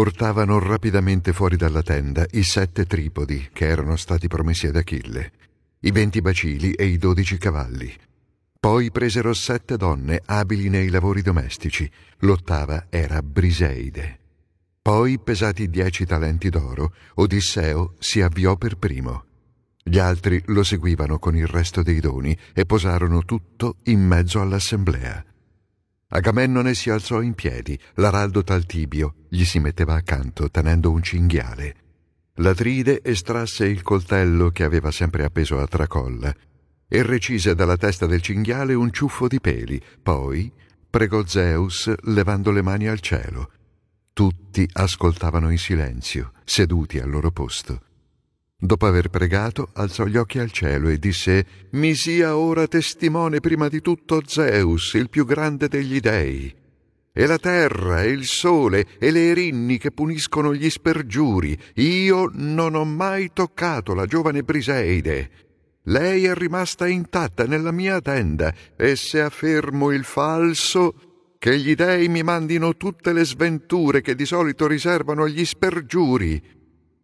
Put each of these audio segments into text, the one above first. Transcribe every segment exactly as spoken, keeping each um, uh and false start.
Portavano rapidamente fuori dalla tenda i sette tripodi che erano stati promessi ad Achille, i venti bacili e i dodici cavalli. Poi presero sette donne abili nei lavori domestici. L'ottava era Briseide. Poi, pesati dieci talenti d'oro, Odisseo si avviò per primo. Gli altri lo seguivano con il resto dei doni e posarono tutto in mezzo all'assemblea. Agamennone si alzò in piedi, l'araldo Taltibio gli si metteva accanto tenendo un cinghiale. L'Atride estrasse il coltello che aveva sempre appeso a tracolla e recise dalla testa del cinghiale un ciuffo di peli. Poi pregò Zeus levando le mani al cielo. Tutti ascoltavano in silenzio, seduti al loro posto. Dopo aver pregato, alzò gli occhi al cielo e disse: «Mi sia ora testimone prima di tutto Zeus, il più grande degli dei, e la terra, e il sole, e le erinni che puniscono gli spergiuri. Io non ho mai toccato la giovane Briseide. Lei è rimasta intatta nella mia tenda, e se affermo il falso, che gli dei mi mandino tutte le sventure che di solito riservano agli spergiuri».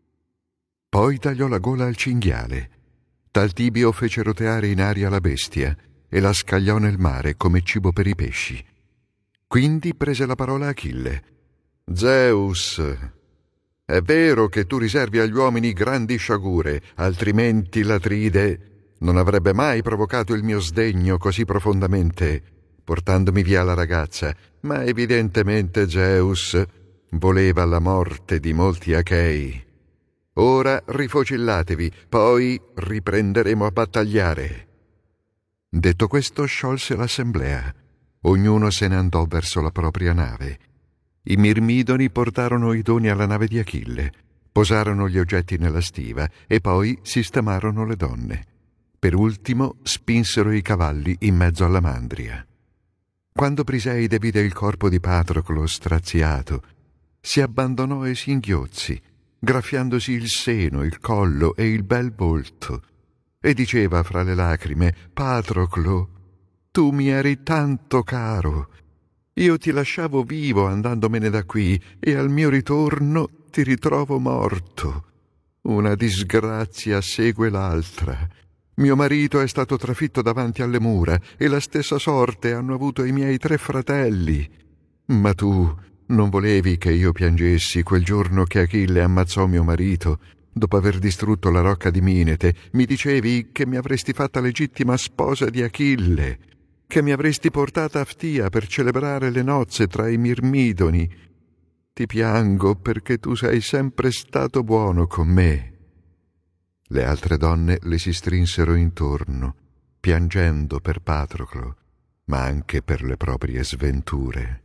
Poi tagliò la gola al cinghiale. Taltibio fece roteare in aria la bestia e la scagliò nel mare come cibo per i pesci. Quindi prese la parola Achille. «Zeus, è vero che tu riservi agli uomini grandi sciagure, altrimenti l'Atride non avrebbe mai provocato il mio sdegno così profondamente, portandomi via la ragazza, ma evidentemente Zeus voleva la morte di molti Achei. Ora rifocillatevi, poi riprenderemo a battagliare». Detto questo, sciolse l'assemblea. Ognuno se ne andò verso la propria nave. I Mirmidoni portarono i doni alla nave di Achille, posarono gli oggetti nella stiva e poi sistemarono le donne. Per ultimo spinsero i cavalli in mezzo alla mandria. Quando Briseide vide il corpo di Patroclo straziato, si abbandonò ai singhiozzi, graffiandosi il seno, il collo e il bel volto, e diceva fra le lacrime: «Patroclo, tu mi eri tanto caro. Io ti lasciavo vivo andandomene da qui, e al mio ritorno ti ritrovo morto. Una disgrazia segue l'altra. Mio marito è stato trafitto davanti alle mura, e la stessa sorte hanno avuto i miei tre fratelli. Ma tu non volevi che io piangessi quel giorno che Achille ammazzò mio marito, dopo aver distrutto la rocca di Minete. Mi dicevi che mi avresti fatta legittima sposa di Achille, che mi avresti portata a Ftia per celebrare le nozze tra i Mirmidoni. Ti piango perché tu sei sempre stato buono con me». Le altre donne le si strinsero intorno, piangendo per Patroclo, ma anche per le proprie sventure.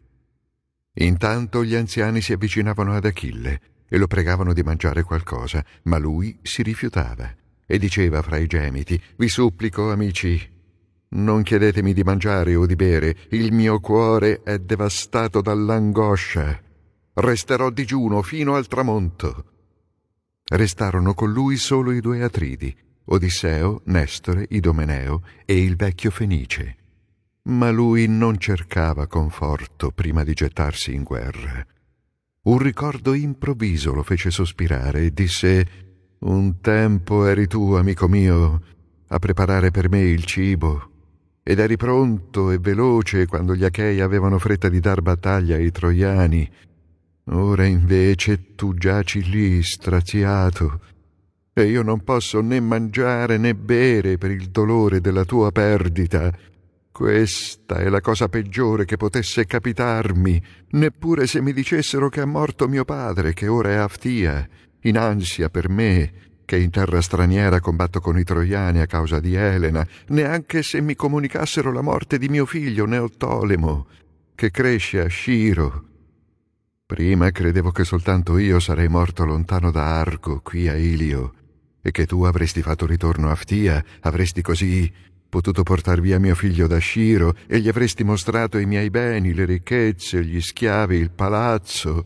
Intanto gli anziani si avvicinavano ad Achille e lo pregavano di mangiare qualcosa, ma lui si rifiutava e diceva fra i gemiti: «Vi supplico, amici, non chiedetemi di mangiare o di bere, il mio cuore è devastato dall'angoscia. Resterò digiuno fino al tramonto». Restarono con lui solo i due Atridi, Odisseo, Nestore, Idomeneo e il vecchio Fenice. Ma lui non cercava conforto prima di gettarsi in guerra. Un ricordo improvviso lo fece sospirare e disse: «Un tempo eri tu, amico mio, a preparare per me il cibo, ed eri pronto e veloce quando gli Achei avevano fretta di dar battaglia ai Troiani. Ora invece tu giaci lì straziato, e io non posso né mangiare né bere per il dolore della tua perdita. Questa è la cosa peggiore che potesse capitarmi, neppure se mi dicessero che è morto mio padre, che ora è a Ftia, in ansia per me, che in terra straniera combatto con i Troiani a causa di Elena, neanche se mi comunicassero la morte di mio figlio Neottolemo, che cresce a Sciro. Prima credevo che soltanto io sarei morto lontano da Argo, qui a Ilio, e che tu avresti fatto ritorno a Ftia, avresti così potuto portar via mio figlio da Sciro e gli avresti mostrato i miei beni, le ricchezze, gli schiavi, il palazzo.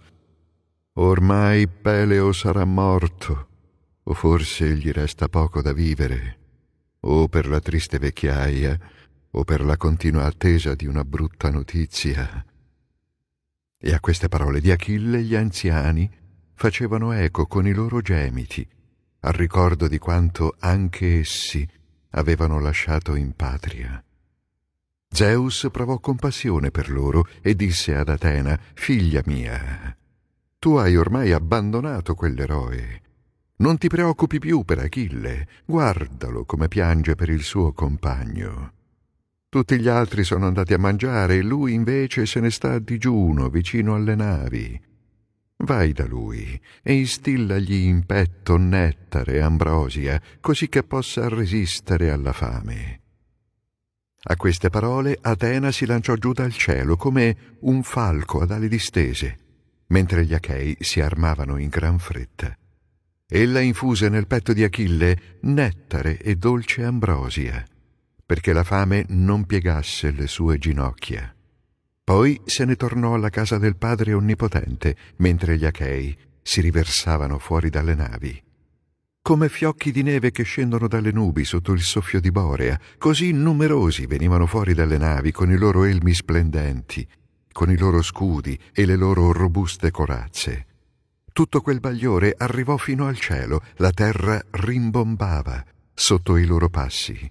Ormai Peleo sarà morto, o forse gli resta poco da vivere, o per la triste vecchiaia, o per la continua attesa di una brutta notizia. E a queste parole di Achille gli anziani facevano eco con i loro gemiti, al ricordo di quanto anche essi avevano lasciato in patria. Zeus provò compassione per loro e disse ad Atena: «Figlia mia, tu hai ormai abbandonato quell'eroe. Non ti preoccupi più per Achille, guardalo come piange per il suo compagno. Tutti gli altri sono andati a mangiare e lui invece se ne sta a digiuno vicino alle navi. Vai da lui e instillagli in petto nettare e ambrosia, così che possa resistere alla fame». A queste parole Atena si lanciò giù dal cielo come un falco ad ali distese, mentre gli Achei si armavano in gran fretta. Ella infuse nel petto di Achille nettare e dolce ambrosia, perché la fame non piegasse le sue ginocchia. Poi se ne tornò alla casa del padre onnipotente, mentre gli Achei si riversavano fuori dalle navi. Come fiocchi di neve che scendono dalle nubi sotto il soffio di Borea, così numerosi venivano fuori dalle navi con i loro elmi splendenti, con i loro scudi e le loro robuste corazze. Tutto quel bagliore arrivò fino al cielo, la terra rimbombava sotto i loro passi.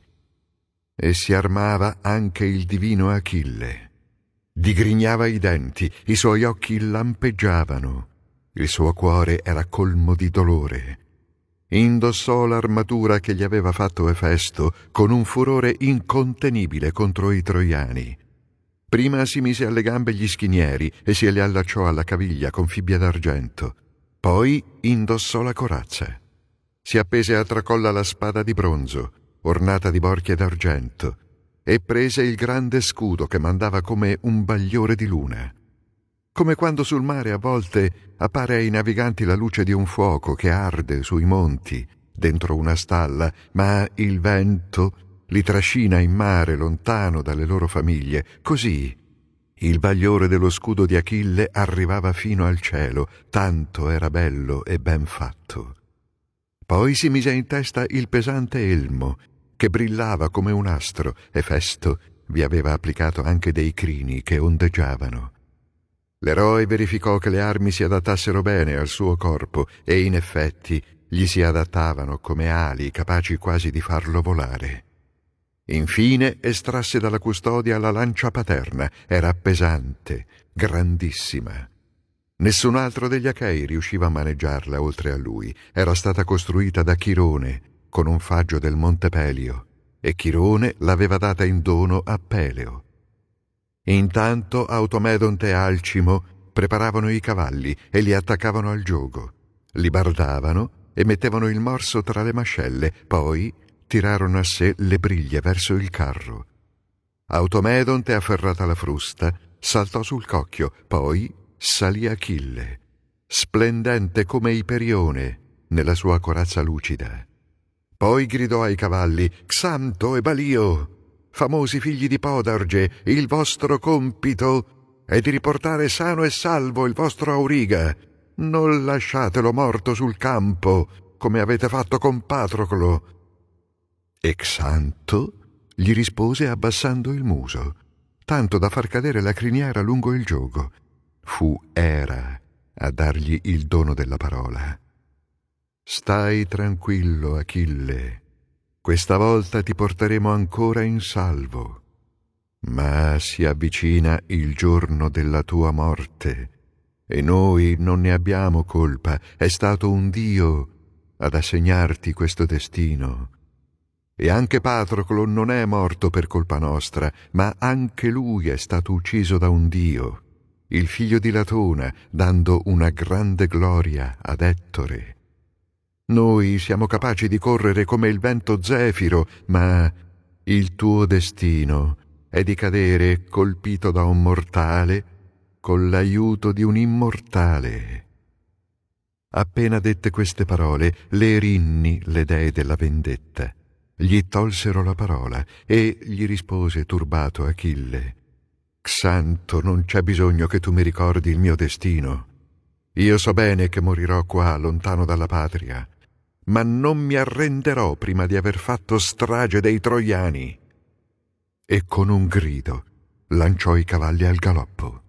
E si armava anche il divino Achille. Digrignava i denti, i suoi occhi lampeggiavano, il suo cuore era colmo di dolore. Indossò l'armatura che gli aveva fatto Efesto con un furore incontenibile contro i troiani. Prima si mise alle gambe gli schinieri e se li allacciò alla caviglia con fibbia d'argento. Poi indossò la corazza. Si appese a tracolla la spada di bronzo, ornata di borchie d'argento, e prese il grande scudo che mandava come un bagliore di luna. Come quando sul mare a volte appare ai naviganti la luce di un fuoco che arde sui monti, dentro una stalla, ma il vento li trascina in mare lontano dalle loro famiglie. Così il bagliore dello scudo di Achille arrivava fino al cielo, tanto era bello e ben fatto. Poi si mise in testa il pesante elmo, che brillava come un astro, e Festo vi aveva applicato anche dei crini che ondeggiavano. L'eroe verificò che le armi si adattassero bene al suo corpo e in effetti gli si adattavano come ali capaci quasi di farlo volare. Infine estrasse dalla custodia la lancia paterna, era pesante, grandissima. Nessun altro degli Achei riusciva a maneggiarla oltre a lui. Era stata costruita da Chirone con un faggio del Monte Pelio e Chirone l'aveva data in dono a Peleo. Intanto Automedonte e Alcimo preparavano i cavalli e li attaccavano al giogo, li bardavano e mettevano il morso tra le mascelle, poi tirarono a sé le briglie verso il carro. Automedonte, afferrata la frusta, saltò sul cocchio, poi salì Achille, splendente come Iperione nella sua corazza lucida. Poi gridò ai cavalli: «Xanto e Balio, famosi figli di Podarge, il vostro compito è di riportare sano e salvo il vostro Auriga. Non lasciatelo morto sul campo, come avete fatto con Patroclo». E Xanto gli rispose abbassando il muso, tanto da far cadere la criniera lungo il giogo. Fu Era a dargli il dono della parola. «Stai tranquillo, Achille. Questa volta ti porteremo ancora in salvo, ma si avvicina il giorno della tua morte e noi non ne abbiamo colpa, è stato un Dio ad assegnarti questo destino. E anche Patroclo non è morto per colpa nostra, ma anche lui è stato ucciso da un Dio, il figlio di Latona, dando una grande gloria ad Ettore. Noi siamo capaci di correre come il vento zefiro, ma il tuo destino è di cadere colpito da un mortale con l'aiuto di un immortale». Appena dette queste parole, le Erinni, le dee della vendetta, gli tolsero la parola e gli rispose turbato Achille: «Xanto, non c'è bisogno che tu mi ricordi il mio destino. Io so bene che morirò qua, lontano dalla patria, ma non mi arrenderò prima di aver fatto strage dei troiani». E con un grido lanciò i cavalli al galoppo.